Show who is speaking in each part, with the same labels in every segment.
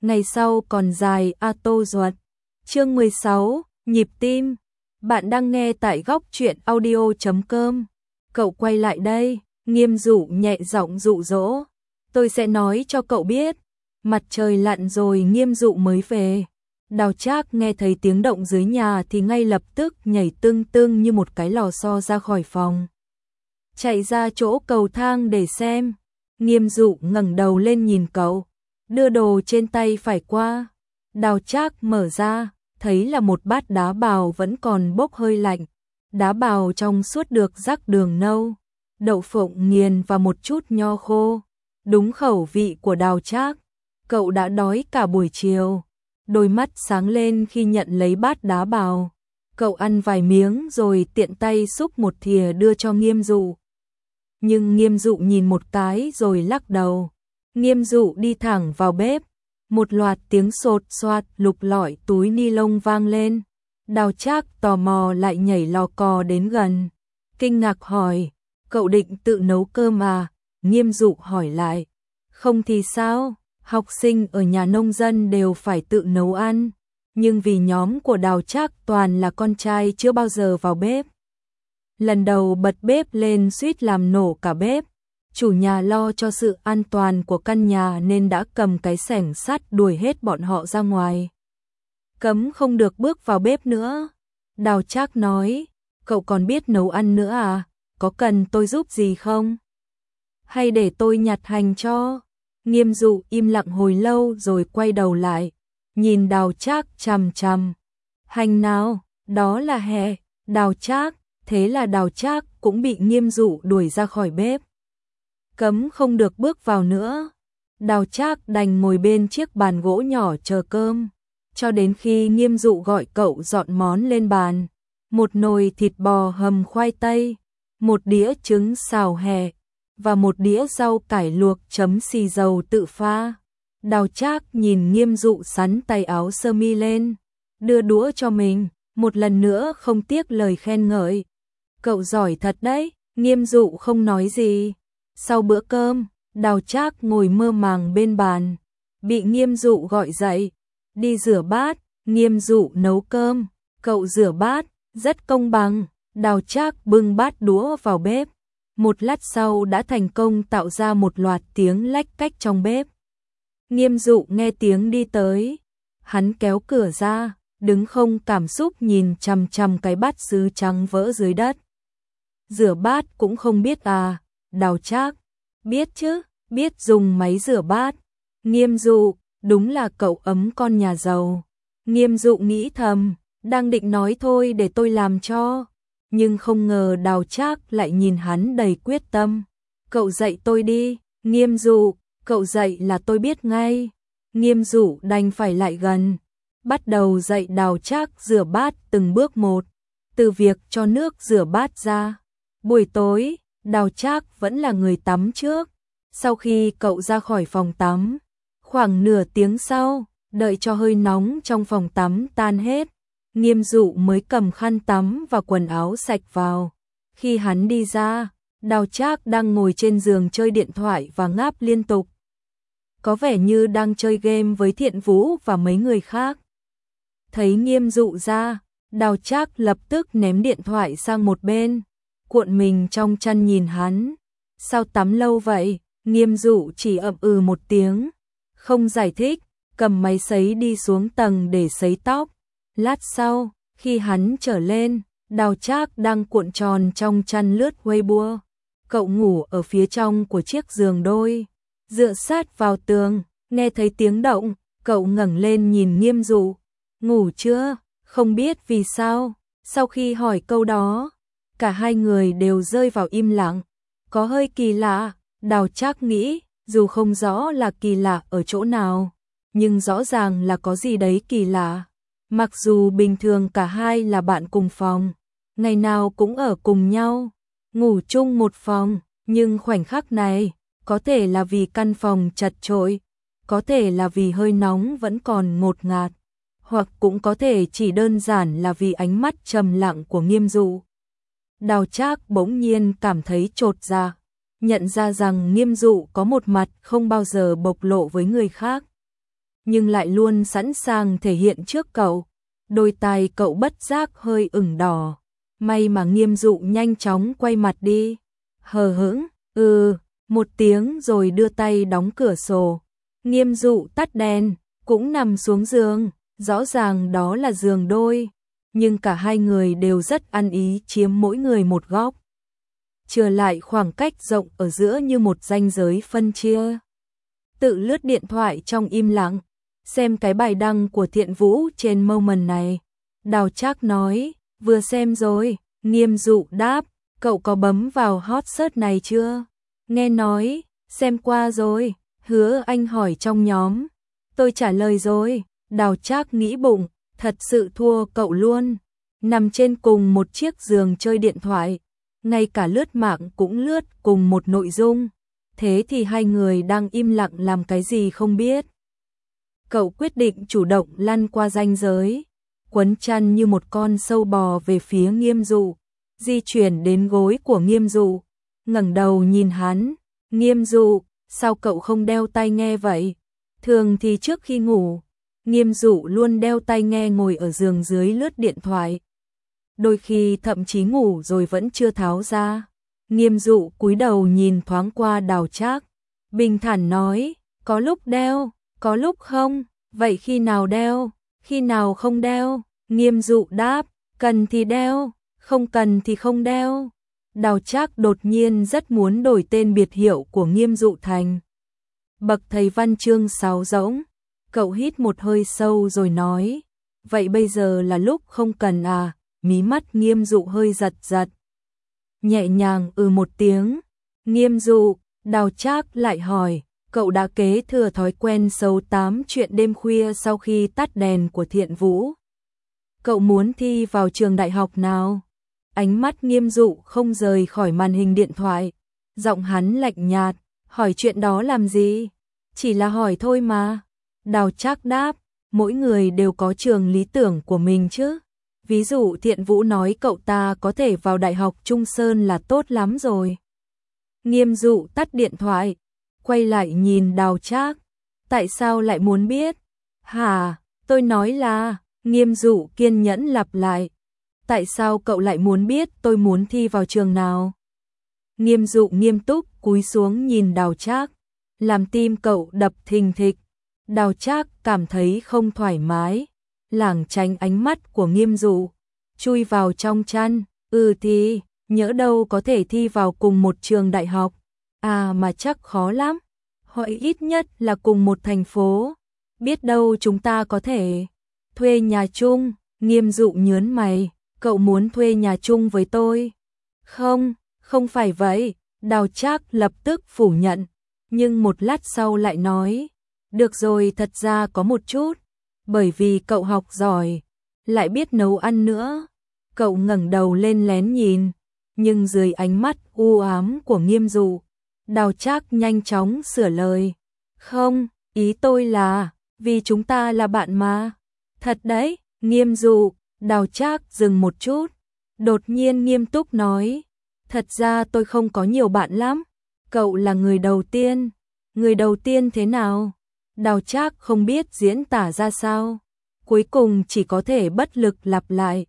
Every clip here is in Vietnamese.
Speaker 1: ngày sau còn dài a tô ruột. Chương 16, nhịp tim. Bạn đang nghe tại góc truyện audio.com. Cậu quay lại đây, Nghiêm Dụ nhẹ giọng dụ dỗ. Tôi sẽ nói cho cậu biết. Mặt trời lặn rồi Nghiêm Dụ mới về. Đào Trác nghe thấy tiếng động dưới nhà thì ngay lập tức nhảy tưng tưng như một cái lò xo ra khỏi phòng. Chạy ra chỗ cầu thang để xem. Nghiêm Dụ ngẩng đầu lên nhìn cậu, đưa đồ trên tay phải qua. Đào Trác mở ra, thấy là một bát đá bào vẫn còn bốc hơi lạnh. Đá bào trong suốt được rắc đường nâu, đậu phộng nghiền và một chút nho khô. Đúng khẩu vị của Đào Trác. Cậu đã đói cả buổi chiều. Đôi mắt sáng lên khi nhận lấy bát đá bào. Cậu ăn vài miếng rồi tiện tay xúc một thìa đưa cho Nghiêm Dụ. Nhưng Nghiêm Dụ nhìn một cái rồi lắc đầu. Nghiêm Dụ đi thẳng vào bếp. Một loạt tiếng sột soạt lục lọi túi ni lông vang lên. Đào Trác tò mò lại nhảy lò cò đến gần. Kinh ngạc hỏi, cậu định tự nấu cơm à? Nghiêm Dụ hỏi lại. Không thì sao, học sinh ở nhà nông dân đều phải tự nấu ăn. Nhưng vì nhóm của Đào Trác toàn là con trai chưa bao giờ vào bếp. Lần đầu bật bếp lên suýt làm nổ cả bếp. Chủ nhà lo cho sự an toàn của căn nhà nên đã cầm cái xẻng sắt đuổi hết bọn họ ra ngoài. Cấm không được bước vào bếp nữa. Đào Trác nói, cậu còn biết nấu ăn nữa à? Có cần tôi giúp gì không? Hay để tôi nhặt hành cho? Nghiêm Dụ im lặng hồi lâu rồi quay đầu lại, nhìn Đào Trác chằm chằm. Hành nào? Đó là hè. Đào Trác. Thế là Đào Trác cũng bị Nghiêm Dụ đuổi ra khỏi bếp. Cấm không được bước vào nữa. Đào Trác đành ngồi bên chiếc bàn gỗ nhỏ chờ cơm, cho đến khi Nghiêm Dụ gọi cậu dọn món lên bàn. Một nồi thịt bò hầm khoai tây, một đĩa trứng xào hẹ và một đĩa rau cải luộc chấm xì dầu tự pha. Đào Trác nhìn Nghiêm Dụ xắn tay áo sơ mi lên, đưa đũa cho mình, một lần nữa không tiếc lời khen ngợi. Cậu giỏi thật đấy. Nghiêm Dụ không nói gì. Sau bữa cơm, Đào Trác ngồi mơ màng bên bàn, bị Nghiêm Dụ gọi dậy, đi rửa bát. Nghiêm Dụ nấu cơm, cậu rửa bát, rất công bằng. Đào Trác bưng bát đũa vào bếp, một lát sau đã thành công tạo ra một loạt tiếng lách cách trong bếp. Nghiêm Dụ nghe tiếng đi tới, hắn kéo cửa ra, đứng không cảm xúc nhìn chằm chằm cái bát sứ trắng vỡ dưới đất. Rửa bát cũng không biết à? Đào Trác, biết chứ, biết dùng máy rửa bát. Nghiêm Dụ, đúng là cậu ấm con nhà giàu. Nghiêm Dụ nghĩ thầm, đang định nói thôi để tôi làm cho, nhưng không ngờ Đào Trác lại nhìn hắn đầy quyết tâm. Cậu dạy tôi đi. Nghiêm Dụ, cậu dạy là tôi biết ngay. Nghiêm Dụ đành phải lại gần, bắt đầu dạy Đào Trác rửa bát từng bước một, từ việc cho nước rửa bát ra. Buổi tối, Đào Trác vẫn là người tắm trước. Sau khi cậu ra khỏi phòng tắm, khoảng nửa tiếng sau, đợi cho hơi nóng trong phòng tắm tan hết, Nghiêm Dụ mới cầm khăn tắm và quần áo sạch vào. Khi hắn đi ra, Đào Trác đang ngồi trên giường chơi điện thoại và ngáp liên tục. Có vẻ như đang chơi game với Thiện Vũ và mấy người khác. Thấy Nghiêm Dụ ra, Đào Trác lập tức ném điện thoại sang một bên, cuộn mình trong chăn nhìn hắn. Sao tắm lâu vậy? Nghiêm Dụ chỉ ậm ừ một tiếng, không giải thích, cầm máy sấy đi xuống tầng để sấy tóc. Lát sau, khi hắn trở lên, Đào Trác đang cuộn tròn trong chăn lướt Weibo. Cậu ngủ ở phía trong của chiếc giường đôi, dựa sát vào tường. Nghe thấy tiếng động, cậu ngẩng lên nhìn Nghiêm Dụ. Ngủ chưa? Không biết vì sao, sau khi hỏi câu đó, cả hai người đều rơi vào im lặng. Có hơi kỳ lạ, Đào Trác nghĩ, dù không rõ là kỳ lạ ở chỗ nào, nhưng rõ ràng là có gì đấy kỳ lạ. Mặc dù bình thường cả hai là bạn cùng phòng, ngày nào cũng ở cùng nhau, ngủ chung một phòng, nhưng khoảnh khắc này, có thể là vì căn phòng chật chội, có thể là vì hơi nóng vẫn còn ngột ngạt, hoặc cũng có thể chỉ đơn giản là vì ánh mắt trầm lặng của Nghiêm Dụ. Đào Trác bỗng nhiên cảm thấy chột dạ, nhận ra rằng Nghiêm Dụ có một mặt không bao giờ bộc lộ với người khác. nhưng lại luôn sẵn sàng thể hiện trước cậu. Đôi tai cậu bất giác hơi ửng đỏ, may mà Nghiêm Dụ nhanh chóng quay mặt đi. Hờ hững, một tiếng rồi đưa tay đóng cửa sổ. Nghiêm Dụ tắt đèn, cũng nằm xuống giường, rõ ràng đó là giường đôi, nhưng cả hai người đều rất ăn ý chiếm mỗi người một góc. Chừa lại khoảng cách rộng ở giữa như một ranh giới phân chia. Tự lướt điện thoại trong im lặng, xem cái bài đăng của Thiện Vũ trên Moment này. Đào Trác nói, vừa xem rồi. Nghiêm Dụ đáp, cậu có bấm vào hot search này chưa? Nghe nói, xem qua rồi. Hứa Anh hỏi trong nhóm. Tôi trả lời rồi. Đào Trác nghĩ bụng, thật sự thua cậu luôn. Nằm trên cùng một chiếc giường chơi điện thoại, ngay cả lướt mạng cũng lướt cùng một nội dung. Thế thì hai người đang im lặng làm cái gì không biết. Cậu quyết định chủ động lăn qua ranh giới, quấn chăn như một con sâu bò về phía Nghiêm Dụ, di chuyển đến gối của Nghiêm Dụ, ngẩng đầu nhìn hắn. Nghiêm Dụ, sao cậu không đeo tai nghe vậy? Thường thì trước khi ngủ, Nghiêm Dụ luôn đeo tai nghe ngồi ở giường dưới lướt điện thoại. Đôi khi thậm chí ngủ rồi vẫn chưa tháo ra. Nghiêm Dụ cúi đầu nhìn thoáng qua Đào Trác, bình thản nói, có lúc đeo, có lúc không, vậy khi nào đeo, khi nào không đeo? Nghiêm Dụ đáp, cần thì đeo, không cần thì không đeo. Đào Trác đột nhiên rất muốn đổi tên biệt hiệu của Nghiêm Dụ thành Bậc thầy văn chương sáo rỗng. Cậu hít một hơi sâu rồi nói, vậy bây giờ là lúc không cần à? Mí mắt Nghiêm Dụ hơi giật giật. Nhẹ nhàng một tiếng. Nghiêm Dụ, Đào Trác lại hỏi, cậu đã kế thừa thói quen xấu tám chuyện đêm khuya sau khi tắt đèn của Thiện Vũ. Cậu muốn thi vào trường đại học nào? Ánh mắt Nghiêm Dụ không rời khỏi màn hình điện thoại. Giọng hắn lạnh nhạt, hỏi chuyện đó làm gì? Chỉ là hỏi thôi mà. Đào Trác đáp, mỗi người đều có trường lý tưởng của mình chứ. Ví dụ Thiện Vũ nói cậu ta có thể vào Đại học Trung Sơn là tốt lắm rồi. Nghiêm Dụ tắt điện thoại, quay lại nhìn Đào Trác. Tại sao lại muốn biết? Hả, tôi nói là, Nghiêm Dụ kiên nhẫn lặp lại. Tại sao cậu lại muốn biết tôi muốn thi vào trường nào? Nghiêm Dụ nghiêm túc cúi xuống nhìn Đào Trác, làm tim cậu đập thình thịch. Đào Trác cảm thấy không thoải mái, lảng tránh ánh mắt của Nghiêm Dụ, chui vào trong chăn. Thì, nhỡ đâu có thể thi vào cùng một trường đại học. À mà chắc khó lắm. Hoặc ít nhất là cùng một thành phố. Biết đâu chúng ta có thể thuê nhà chung. Nghiêm Dụ nhớn mày, cậu muốn thuê nhà chung với tôi? Không, không phải vậy. Đào Trác lập tức phủ nhận, nhưng một lát sau lại nói, được rồi, thật ra có một chút, bởi vì cậu học giỏi, lại biết nấu ăn nữa. Cậu ngẩng đầu lên lén nhìn, nhưng dưới ánh mắt u ám của Nghiêm Dụ, Đào Trác nhanh chóng sửa lời. Không, ý tôi là, vì chúng ta là bạn mà. Thật đấy, Nghiêm Dụ. Đào Trác dừng một chút, đột nhiên nghiêm túc nói, thật ra tôi không có nhiều bạn lắm. Cậu là người đầu tiên. Người đầu tiên thế nào? Đào Trác không biết diễn tả ra sao, cuối cùng chỉ có thể bất lực lặp lại.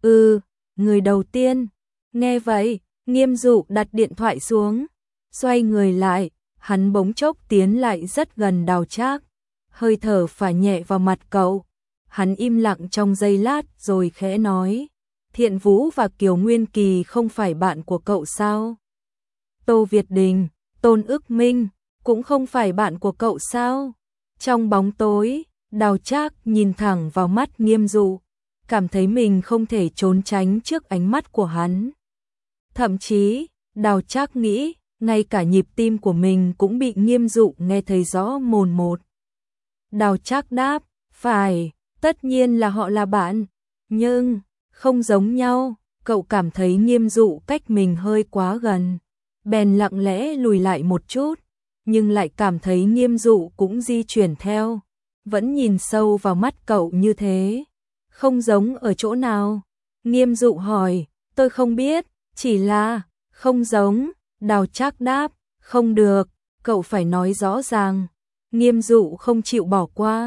Speaker 1: Người đầu tiên. Nghe vậy, Nghiêm Dụ đặt điện thoại xuống, xoay người lại, hắn bỗng chốc tiến lại rất gần Đào Trác, hơi thở phả nhẹ vào mặt cậu. Hắn im lặng trong giây lát rồi khẽ nói, Thiện Vũ và Kiều Nguyên Kỳ không phải bạn của cậu sao? Tô Việt Đình, Tôn Ức Minh cũng không phải bạn của cậu sao? Trong bóng tối, Đào Trác nhìn thẳng vào mắt Nghiêm Dụ, cảm thấy mình không thể trốn tránh trước ánh mắt của hắn. Thậm chí, Đào Trác nghĩ, ngay cả nhịp tim của mình cũng bị Nghiêm Dụ nghe thấy rõ mồn một. Đào Trác đáp, phải, tất nhiên là họ là bạn, nhưng không giống nhau. Cậu cảm thấy Nghiêm Dụ cách mình hơi quá gần, bèn lặng lẽ lùi lại một chút, nhưng lại cảm thấy Nghiêm Dụ cũng di chuyển theo, vẫn nhìn sâu vào mắt cậu như thế. Không giống ở chỗ nào? Nghiêm Dụ hỏi. Tôi không biết, chỉ là không giống. Đào Trác đáp. Không được, cậu phải nói rõ ràng. Nghiêm Dụ không chịu bỏ qua.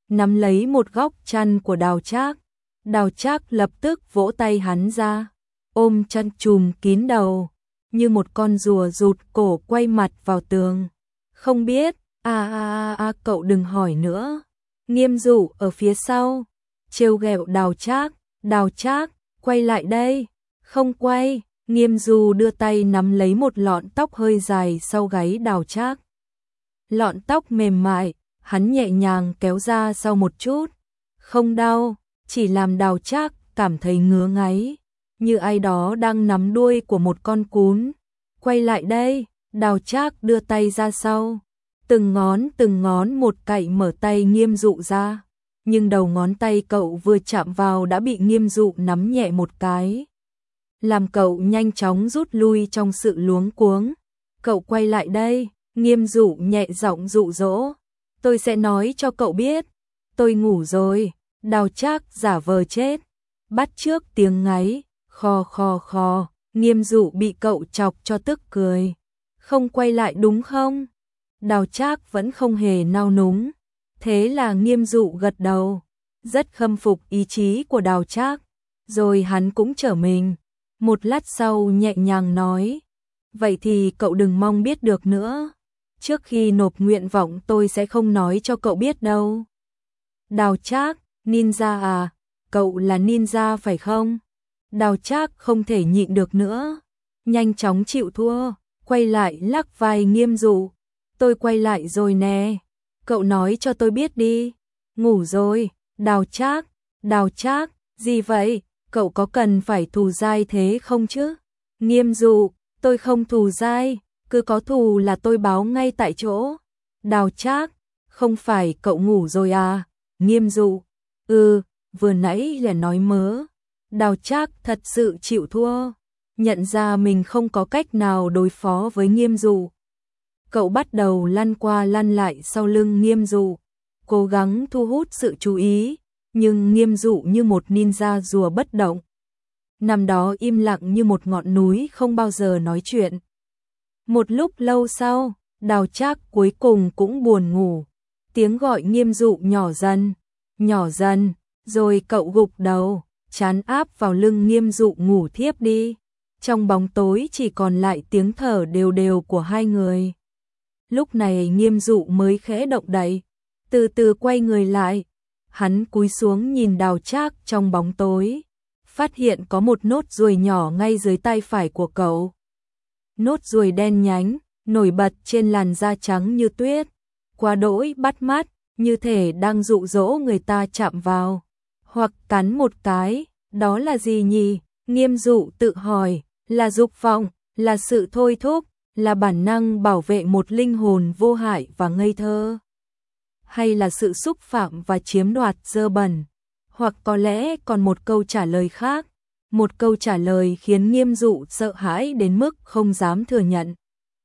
Speaker 1: nắm lấy một góc chăn của Đào Trác. Đào Trác lập tức vỗ tay hắn ra, ôm chăn trùm kín đầu, như một con rùa rụt cổ quay mặt vào tường. Không biết, cậu đừng hỏi nữa. Nghiêm Dụ ở phía sau, trêu ghẹo Đào Trác, quay lại đây. Không quay, Nghiêm Dụ đưa tay nắm lấy một lọn tóc hơi dài sau gáy Đào Trác. Lọn tóc mềm mại, hắn nhẹ nhàng kéo ra sau một chút. Không đau, chỉ làm Đào Trác cảm thấy ngứa ngáy, như ai đó đang nắm đuôi của một con cún. Quay lại đây, Đào Trác đưa tay ra sau. Từng ngón một cạy mở tay Nghiêm Dụ ra, nhưng đầu ngón tay cậu vừa chạm vào đã bị Nghiêm Dụ nắm nhẹ một cái, làm cậu nhanh chóng rút lui trong sự luống cuống. Cậu quay lại đây, Nghiêm Dụ nhẹ giọng dụ dỗ. Tôi sẽ nói cho cậu biết, tôi ngủ rồi. Đào Trác giả vờ chết, bắt chước tiếng ngáy, khò khò khò. Nghiêm Dụ bị cậu chọc cho tức cười. Không quay lại đúng không? Đào Trác vẫn không hề nao núng. Thế là Nghiêm Dụ gật đầu, rất khâm phục ý chí của Đào Trác. Rồi hắn cũng trở mình. Một lát sau nhẹ nhàng nói, vậy thì cậu đừng mong biết được nữa. Trước khi nộp nguyện vọng tôi sẽ không nói cho cậu biết đâu. Đào Trác, ninja à? Cậu là ninja phải không? Đào Trác không thể nhịn được nữa, nhanh chóng chịu thua, quay lại lắc vai Nghiêm Dụ. Tôi quay lại rồi nè, cậu nói cho tôi biết đi. Ngủ rồi. Đào Trác, gì vậy? Cậu có cần phải thù dai thế không chứ? Nghiêm Dụ, tôi không thù dai, cứ có thù là tôi báo ngay tại chỗ. Đào Trác, không phải cậu ngủ rồi à? Nghiêm Dụ, vừa nãy là nói mớ. Đào Trác thật sự chịu thua, nhận ra mình không có cách nào đối phó với Nghiêm Dụ. Cậu bắt đầu lăn qua lăn lại sau lưng Nghiêm Dụ, cố gắng thu hút sự chú ý, nhưng Nghiêm Dụ như một ninja rùa bất động, nằm đó im lặng như một ngọn núi không bao giờ nói chuyện. Một lúc lâu sau, Đào Trác cuối cùng cũng buồn ngủ. Tiếng gọi Nghiêm Dụ nhỏ dần, rồi cậu gục đầu, trán áp vào lưng Nghiêm Dụ ngủ thiếp đi. Trong bóng tối chỉ còn lại tiếng thở đều đều của hai người. Lúc này Nghiêm Dụ mới khẽ động đậy, từ từ quay người lại. Hắn cúi xuống nhìn Đào Trác trong bóng tối, phát hiện có một nốt ruồi nhỏ ngay dưới tay phải của cậu. Nốt ruồi đen nhánh, nổi bật trên làn da trắng như tuyết, quá đỗi bắt mắt, như thể đang dụ dỗ người ta chạm vào, hoặc cắn một cái. Đó là gì nhỉ? Nghiêm Dụ tự hỏi, là dục vọng, là sự thôi thúc, là bản năng bảo vệ một linh hồn vô hại và ngây thơ, hay là sự xúc phạm và chiếm đoạt dơ bẩn, hoặc có lẽ còn một câu trả lời khác, một câu trả lời khiến Nghiêm Dụ sợ hãi đến mức không dám thừa nhận.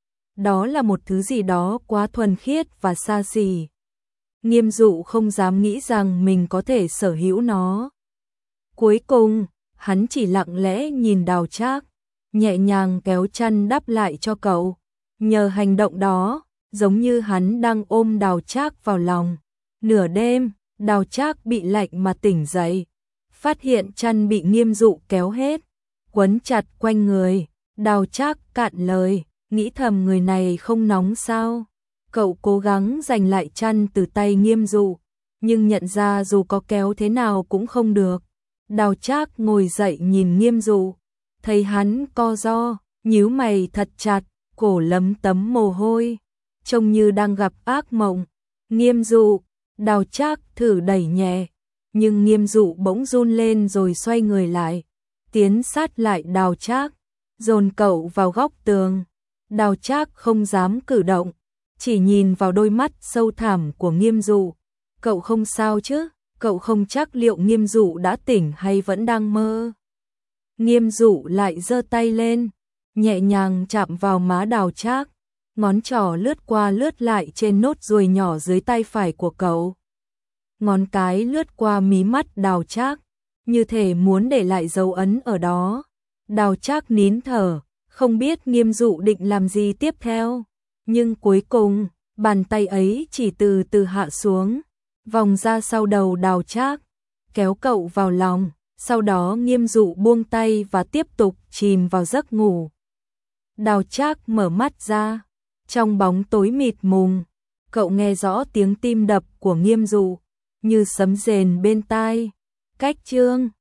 Speaker 1: Đó là một thứ gì đó quá thuần khiết và xa xỉ. Nghiêm Dụ không dám nghĩ rằng mình có thể sở hữu nó. Cuối cùng, hắn chỉ lặng lẽ nhìn Đào Trác, nhẹ nhàng kéo chăn đắp lại cho cậu. Nhờ hành động đó, giống như hắn đang ôm Đào Trác vào lòng. Nửa đêm, Đào Trác bị lạnh mà tỉnh dậy, phát hiện chăn bị Nghiêm Dụ kéo hết, quấn chặt quanh người. Đào Trác cạn lời, nghĩ thầm người này không nóng sao. Cậu cố gắng giành lại chăn từ tay Nghiêm Dụ, nhưng nhận ra dù có kéo thế nào cũng không được. Đào Trác ngồi dậy nhìn Nghiêm Dụ, thấy hắn co ro, nhíu mày thật chặt, cổ lấm tấm mồ hôi, trông như đang gặp ác mộng. Nghiêm Dụ, Đào Trác thử đẩy nhẹ, nhưng Nghiêm Dụ bỗng run lên rồi xoay người lại, tiến sát lại Đào Trác, dồn cậu vào góc tường. Đào Trác không dám cử động, chỉ nhìn vào đôi mắt sâu thẳm của Nghiêm Dụ. Cậu không sao chứ? Cậu không chắc liệu Nghiêm Dụ đã tỉnh hay vẫn đang mơ. Nghiêm Dụ lại giơ tay lên, nhẹ nhàng chạm vào má Đào Trác, ngón trỏ lướt qua lướt lại trên nốt ruồi nhỏ dưới tay phải của cậu. Ngón cái lướt qua mí mắt Đào Trác, như thể muốn để lại dấu ấn ở đó. Đào Trác nín thở, không biết Nghiêm Dụ định làm gì tiếp theo, nhưng cuối cùng, bàn tay ấy chỉ từ từ hạ xuống, vòng ra sau đầu Đào Trác, kéo cậu vào lòng, sau đó Nghiêm Dụ buông tay và tiếp tục chìm vào giấc ngủ. Đào Trác mở mắt ra, trong bóng tối mịt mùng, cậu nghe rõ tiếng tim đập của Nghiêm Dụ, như sấm rền bên tai. Cách chương